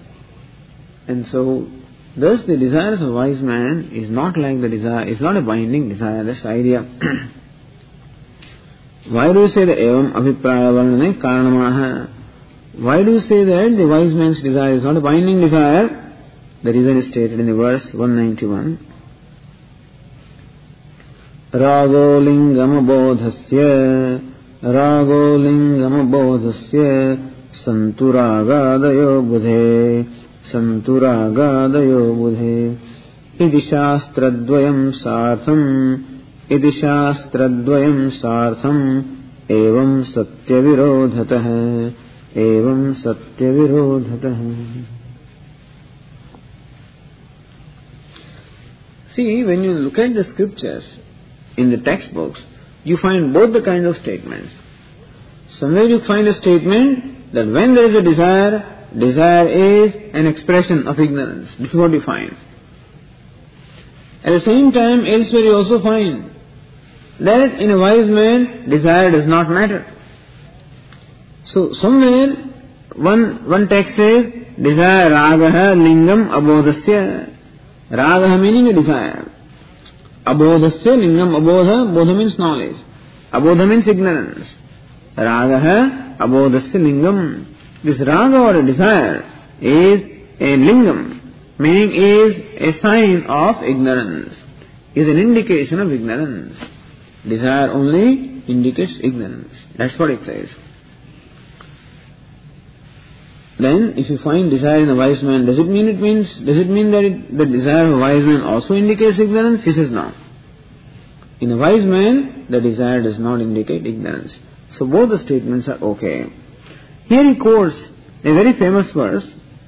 And so, thus the desires of a wise man is not like the desire, it's not a binding desire, that's the idea. Why do you say that evam abhipraya varnane karanamaha? Why do you say that the wise man's desire is not a binding desire? The reason is stated in the verse one ninety-one. Rago lingam bodhasya Rago lingam bodhasya Santuragadayo budhe Santuragadayo budhe Idi shastradvayam sartham Idi shastradvayam sartham Evam satya virodhatah Evam satya virodhatah. See, when you look at the scriptures in the textbooks, you find both the kind of statements. Somewhere you find a statement that when there is a desire, desire is an expression of ignorance. This is what you find. At the same time, elsewhere you also find that in a wise man, desire does not matter. So somewhere, one, one text says, desire ragaha lingam abodhasya. Ragaha meaning a desire. Abodhasya lingam abodha, bodha means knowledge. Abodha means ignorance. Ragaha abodhasya lingam. This raga or a desire is a lingam, meaning is a sign of ignorance, is an indication of ignorance. Desire only indicates ignorance. That's what it says. Then, if you find desire in a wise man, does it mean it means, does it mean that it, the desire of a wise man also indicates ignorance? He says no. In a wise man, the desire does not indicate ignorance. So both the statements are okay. Here he quotes a very famous verse.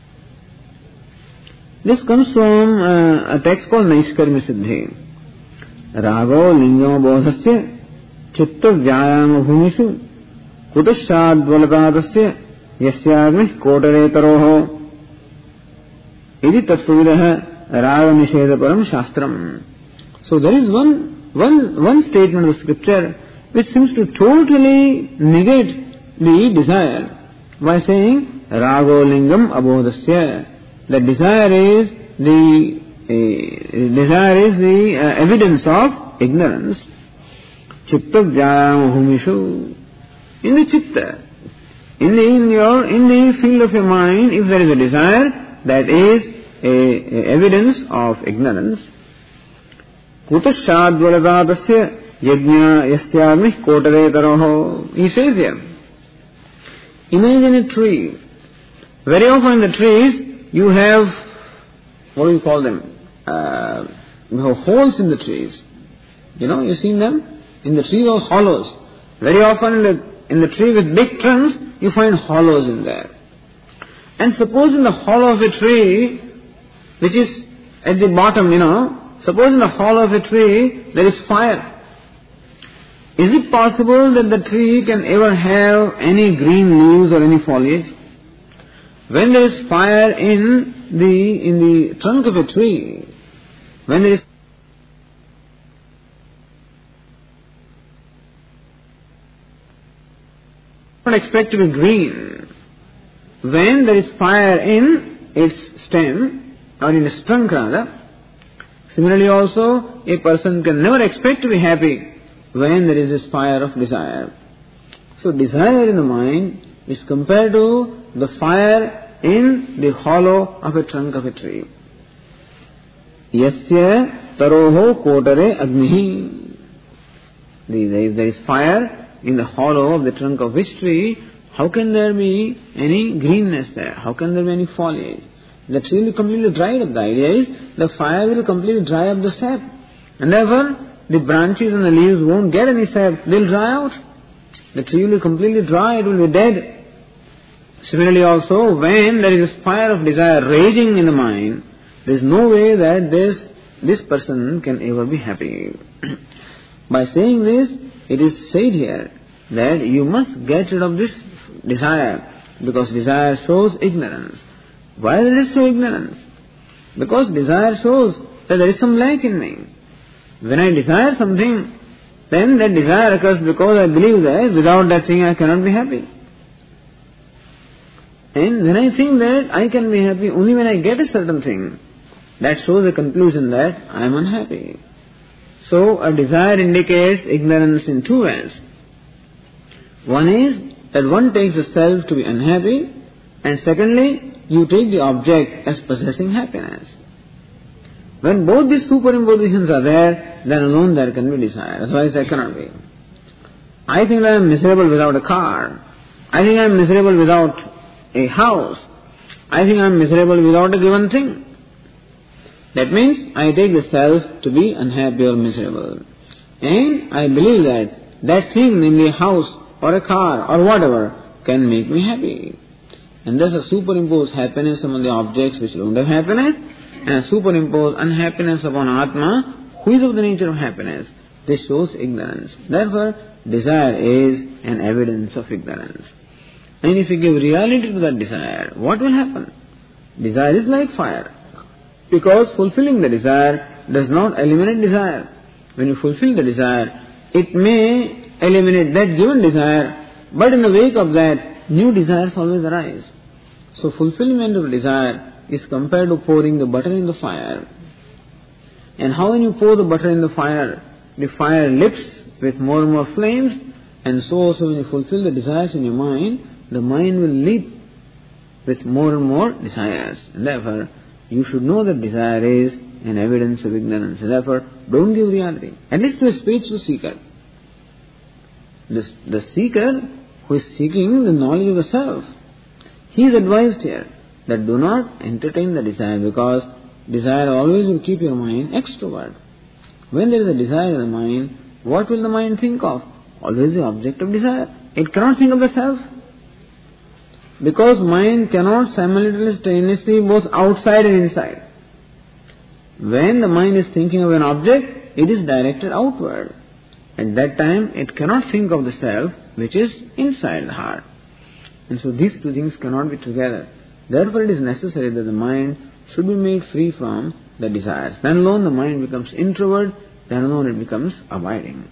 This comes from uh, a text called Naishkarmya Siddhi. Rago lingam bodhasya chitta vyayama bhumishu kutashadvaladadasya yasyagmih kotaretaro idi tattvavidah raga nishedhaparam shastram. So there is one, one, one statement of scripture which seems to totally negate the desire by saying rago lingam abodhasya. The desire is the a, desire is the uh, evidence of ignorance. Chitta jnana bhumishu. In the chitta, in the, in your, in the field of your mind, if there is a desire, that is a, a evidence of ignorance. Kutashadvalagadasya yajna yastyagmih kotare taroho. He says here, imagine a tree. Very often in the trees, you have, what do you call them? Uh, you have holes in the trees. You know, you've seen them? In the tree, those hollows. Very often in the, in the tree with big trunks, you find hollows in there. And suppose in the hollow of a tree, which is at the bottom, you know, suppose in the hollow of a tree, there is fire. Is it possible that the tree can ever have any green leaves or any foliage? When there is fire in the, in the trunk of a tree, when there is not expect to be green. When there is fire in its stem, or in its trunk rather, similarly also, a person can never expect to be happy when there is this fire of desire. So desire in the mind is compared to the fire in the hollow of a trunk of a tree. Yasya taroho kotare agnihi. There is fire in the hollow of the trunk of which tree, how can there be any greenness there? How can there be any foliage? The tree will completely dry up. The idea is the fire will completely dry up the sap. And therefore, the branches and the leaves won't get any sap. They'll dry out. The tree will completely dry. It will be dead. Similarly also, when there is a fire of desire raging in the mind, there is no way that this, this person can ever be happy. By saying this, it is said here that you must get rid of this desire, because desire shows ignorance. Why does it show ignorance? Because desire shows that there is some lack in me. When I desire something, then that desire occurs because I believe that without that thing I cannot be happy. And when I think that I can be happy only when I get a certain thing, that shows a conclusion that I am unhappy. So a desire indicates ignorance in two ways. One is that one takes the self to be unhappy, and secondly, you take the object as possessing happiness. When both these superimpositions are there, then alone there can be desire. Otherwise there cannot be. I think I am miserable without a car. I think I am miserable without a house. I think I am miserable without a given thing. That means I take the self to be unhappy or miserable. And I believe that that thing, namely a house or a car or whatever, can make me happy. And thus I superimpose happiness among the objects which don't have happiness, and I superimpose unhappiness upon Atma, who is of the nature of happiness. This shows ignorance. Therefore, desire is an evidence of ignorance. And if you give reality to that desire, what will happen? Desire is like fire. Because fulfilling the desire does not eliminate desire. When you fulfill the desire, it may eliminate that given desire, but in the wake of that, new desires always arise. So fulfillment of desire is compared to pouring the butter in the fire. And how when you pour the butter in the fire, the fire lips with more and more flames, and so also when you fulfill the desires in your mind, the mind will leap with more and more desires. And therefore, you should know that desire is an evidence of ignorance. And therefore, don't give reality. At least to a spiritual seeker. This, the seeker who is seeking the knowledge of the self, he is advised here that do not entertain the desire, because desire always will keep your mind extrovert. When there is a desire in the mind, what will the mind think of? Always the object of desire. It cannot think of the self. Because mind cannot simultaneously both outside and inside. When the mind is thinking of an object, it is directed outward. At that time, it cannot think of the self, which is inside the heart. And so these two things cannot be together. Therefore, it is necessary that the mind should be made free from the desires. Then alone the mind becomes introvert, then alone it becomes abiding.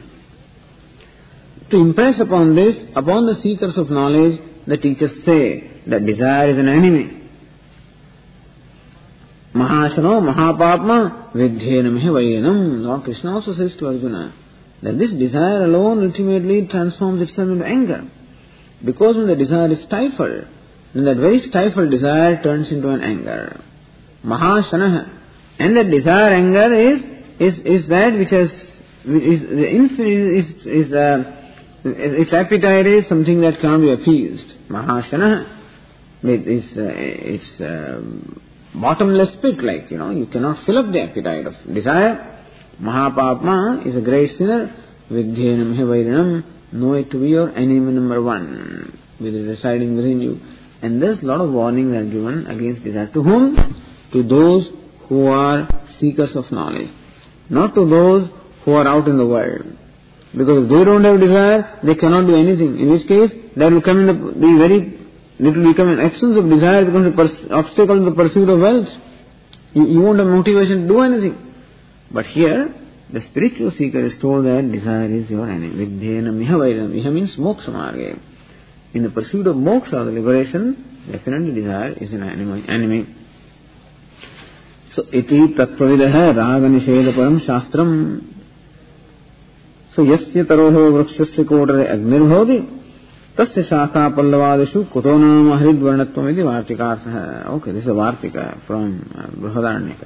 To impress upon this, upon the seekers of knowledge, the teachers say that desire is an enemy. Mahashano Mahapapma Vidhyena Mihavayanam. Lord Krishna also says to Arjuna that this desire alone ultimately transforms itself into anger. Because when the desire is stifled, then that very stifled desire turns into an anger. Mahashanaha. And that desire anger is, is, is that which has, is, the infinite, is, is, uh, its appetite is something that cannot be appeased. Mahashanaha. It is, uh, it's, uh, bottomless pit, like, you know, you cannot fill up the appetite of desire. Mahapapma is a great sinner. Vidyenam Hivairinam, know it to be your enemy number one, which is residing within you. And thus a lot of warnings are given against desire. To whom? To those who are seekers of knowledge. Not to those who are out in the world. Because if they don't have desire, they cannot do anything. In which case, that will come in the, the very it will become an absence of desire, becomes an pers- obstacle in the pursuit of wealth. You, you won't have motivation to do anything. But here, the spiritual seeker is told that desire is your enemy. Vidhyena miha vaidam. Miha means moksha marge. In the pursuit of moksha, the liberation, definitely desire is an enemy. enemy. So, iti tattvavidaha raga nisheda param shastram. So, yasya taroho vrakshasya kodare agnir bhavati. Tasya shaka pallavadeshu kuto nama haridvarnatvam iti vartikartha. Okay, this is a vartika from uh, Brihadaranyaka.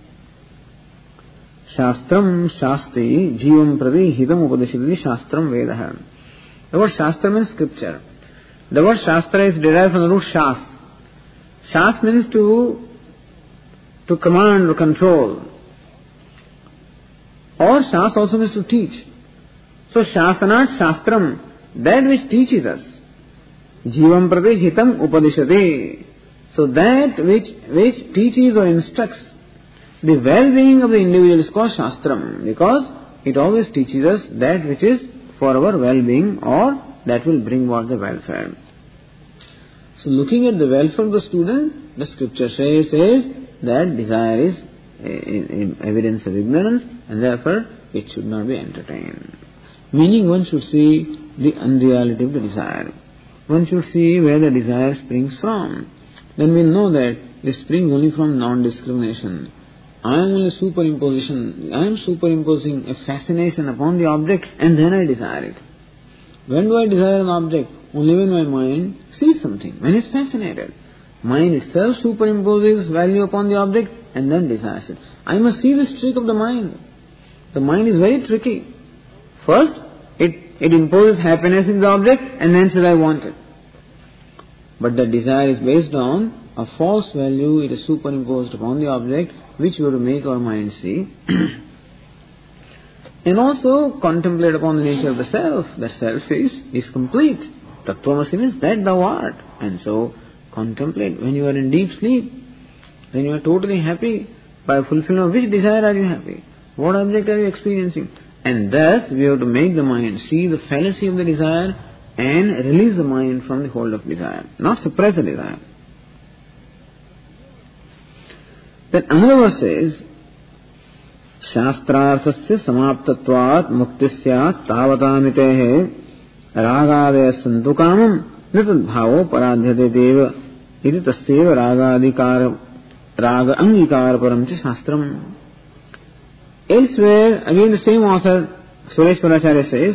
Shastram shasti jivam prati hitam upadeshiti shastram vedaha. The word shastra means scripture. The word shastra is derived from the root shas. Shas means to to command or control. Or shas also means to teach. So shasanat shastram, that which teaches us. Jivam prati hitam upadishate. So that which which teaches or instructs the well-being of the individual is called shastram, because it always teaches us that which is for our well-being or that will bring about the welfare. So looking at the welfare of the student, the scripture says, says that desire is evidence of ignorance and therefore it should not be entertained. Meaning one should see the unreality of the desire. One should see where the desire springs from. Then we know that it springs only from non-discrimination. I am only superimposition. I am superimposing a fascination upon the object and then I desire it. When do I desire an object? Only when my mind sees something, when it's fascinated. Mind itself superimposes value upon the object and then desires it. I must see this trick of the mind. The mind is very tricky. First, it, it imposes happiness in the object and then says I want it. But the desire is based on a false value. It is superimposed upon the object which we have to make our mind see. And also contemplate upon the nature of the self. The self is, is complete. Tattvamasi means that thou art. And so contemplate. When you are in deep sleep, when you are totally happy, by fulfilling of which desire are you happy? What object are you experiencing? And thus we have to make the mind see the fallacy of the desire and release the mind from the hold of desire, not suppress the desire. Then another verse says, Shastrarthasya samaptatvat muktisyat tavatamitehe ragadaya santu kamam nitad bhavo paradhyate deva iti tasyeva ragadikara raga angikara paramcha shastram. Elsewhere, again the same author, Sureshwaracharya says,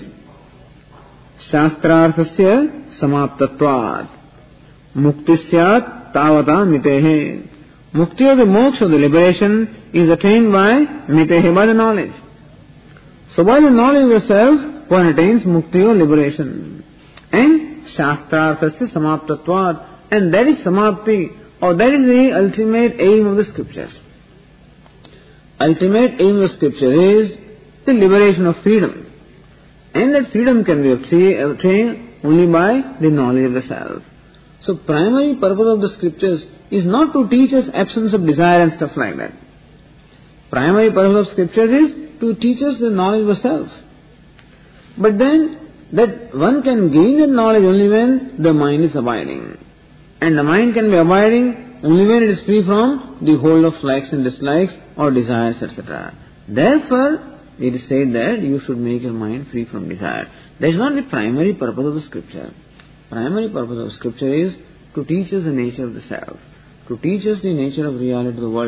Shastrarthasya samaptatvat muktisyat tavata mitehe. Mukti or the moksha of the liberation is attained by mitehe, by the knowledge. So by the knowledge of the self, one attains mukti or liberation. And shastrarthasya samaptatvat, and that is samapti, or that is the ultimate aim of the scriptures. Ultimate aim of the scripture is the liberation of freedom. And that freedom can be obtained only by the knowledge of the self. So primary purpose of the scriptures is not to teach us absence of desire and stuff like that. Primary purpose of scripture is to teach us the knowledge of the self. But then, that one can gain that knowledge only when the mind is abiding. And the mind can be abiding only when it is free from the hold of likes and dislikes or desires, et cetera. Therefore, it is said that you should make your mind free from desire. That is not the primary purpose of the scripture. Primary purpose of scripture is to teach us the nature of the self, to teach us the nature of reality of the world,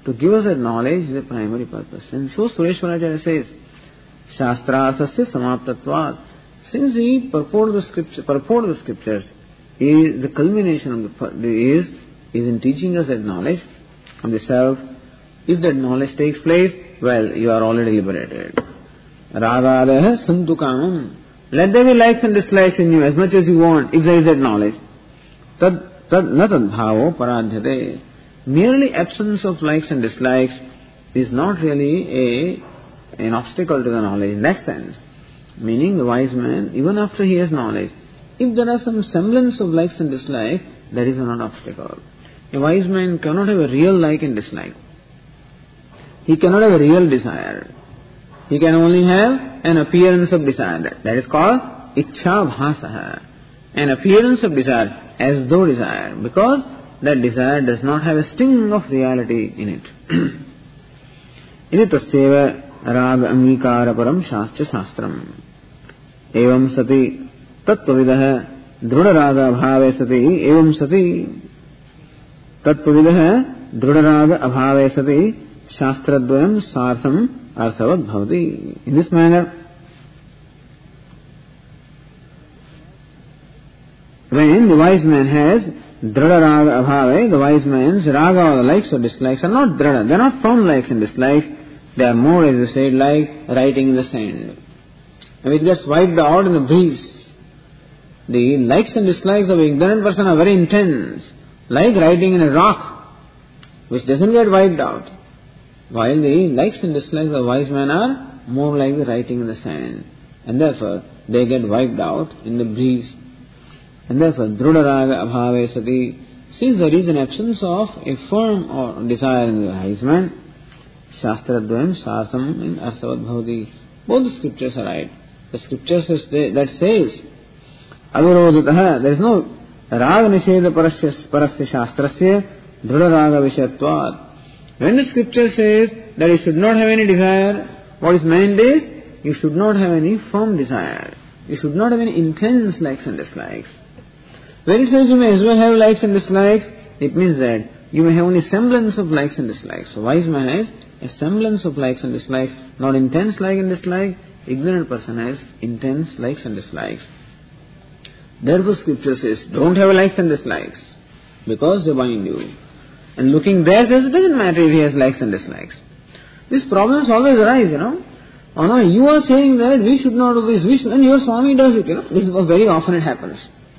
to give us that knowledge is the primary purpose. And so Sureshwaracharya says, Shastrasasya samaptatvat. Since the purport of the scripture, purport of the scriptures is the culmination of the is is in teaching us that knowledge of the self. If that knowledge takes place, well, you are already liberated. Ragadaha santu kamam. Let there be likes and dislikes in you as much as you want, if there is that knowledge. Tad tad na tad bhavo paradhyate. Merely absence of likes and dislikes is not really a an obstacle to the knowledge in that sense. Meaning the wise man, even after he has knowledge, if there are some semblance of likes and dislikes, that is not an obstacle. A wise man cannot have a real like and dislike. He cannot have a real desire. He can only have an appearance of desire. That is called Ichha Bhasaha. An appearance of desire, as though desire, because that desire does not have a sting of reality in it. Ini tasyeva raga angikara param shastra shastram. Evam sati tattvavidah druda raga abhave sati. Evam sati tattvavidah druda raga abhave sati. Shastradvayam sarsam arsavad bhavati. In this manner, when the wise man has drada raga abhave, the wise man's raga or the likes or dislikes are not drada. They are not firm likes and dislikes. They are more, as I said, like writing in the sand. When it gets wiped out in the breeze, the likes and dislikes of an ignorant person are very intense, like writing in a rock, which doesn't get wiped out. While the likes and dislikes of a wise man are more like the writing in the sand. And therefore, they get wiped out in the breeze. And therefore, druda raga abhave sati, since there is an absence of a firm or desire in the wise man, Shastradvayam sarsam and arsavad bhavati. Both the scriptures are right. The scriptures that says, avirodhataha, there is no raga nisheda parasya, parasya shastrasya druda raga vishayatvat. When the scripture says that you should not have any desire, what is meant is, you should not have any firm desire. You should not have any intense likes and dislikes. When it says you may as well have likes and dislikes, it means that you may have only semblance of likes and dislikes. So wise man has a semblance of likes and dislikes, not intense like and dislike. Ignorant person has intense likes and dislikes. Therefore scripture says, don't have likes and dislikes, because they bind you. And looking there says, it doesn't matter if he has likes and dislikes. These problems always arise, you know. Oh no, you are saying that we should not do this, we should, and your Swami does it, you know. This is what very often it happens.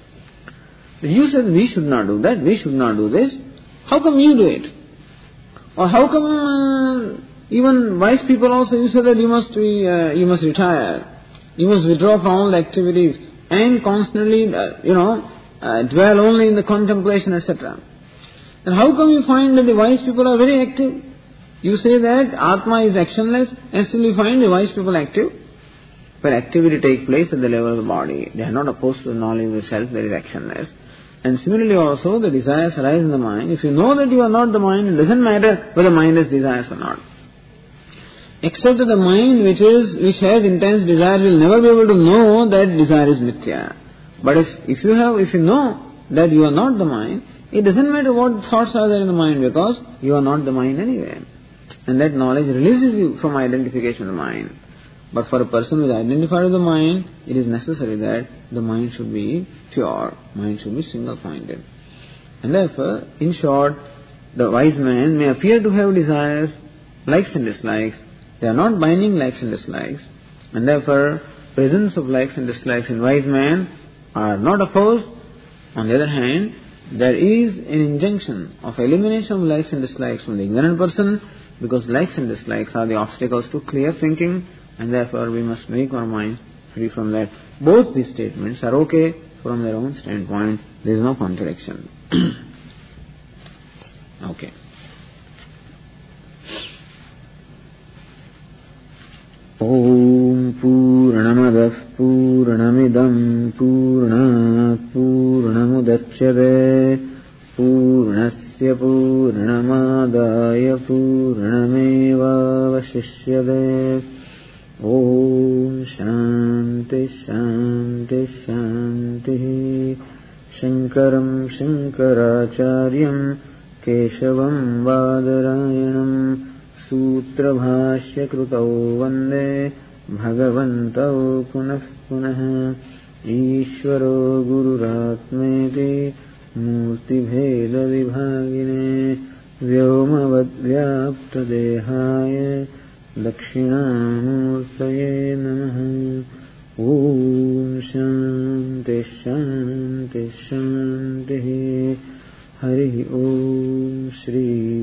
You said we should not do that, we should not do this. How come you do it? Or how come uh, even wise people also, you say that you must be, uh, you must retire, you must withdraw from all the activities and constantly, uh, you know, uh, dwell only in the contemplation, et cetera. And how come you find that the wise people are very active? You say that Atma is actionless and still you find the wise people active. But activity takes place at the level of the body. They are not opposed to the knowledge of the self that is actionless. And similarly also the desires arise in the mind. If you know that you are not the mind, it doesn't matter whether the mind has desires or not. Except that the mind which is which has intense desire will never be able to know that desire is mithya. But if, if you have if you know that you are not the mind, it doesn't matter what thoughts are there in the mind, because you are not the mind anyway. And that knowledge releases you from identification of the mind. But for a person who is identified with the mind, it is necessary that the mind should be pure, mind should be single-pointed. And therefore, in short, the wise man may appear to have desires, likes and dislikes. They are not binding likes and dislikes. And therefore, presence of likes and dislikes in wise man are not opposed. On the other hand, there is an injunction of elimination of likes and dislikes from the ignorant person, because likes and dislikes are the obstacles to clear thinking, and therefore we must make our mind free from that. Both these statements are okay from their own standpoint. There is no contradiction. Okay. Om Purnamadah Purnamidam Purnat Purnamudachyate Purnasya Purnamadaya Purnameva Vashishyate. Om Shanti Shanti Shanti. Shankaram Shankaracharyam కేశవం బాదరాయణం సూత్రభాష్యకృతౌ వందే భగవంతౌ పునః పునః. ఈశ్వరో గురురాత్మేతి మూర్తిభేద విభాగినే వ్యోమవద్వ్యాప్తదేహాయ దక్షిణామూర్తయే నమః. ఓం శాంతి శాంతి శాంతి. హరి ఓం శ్రీ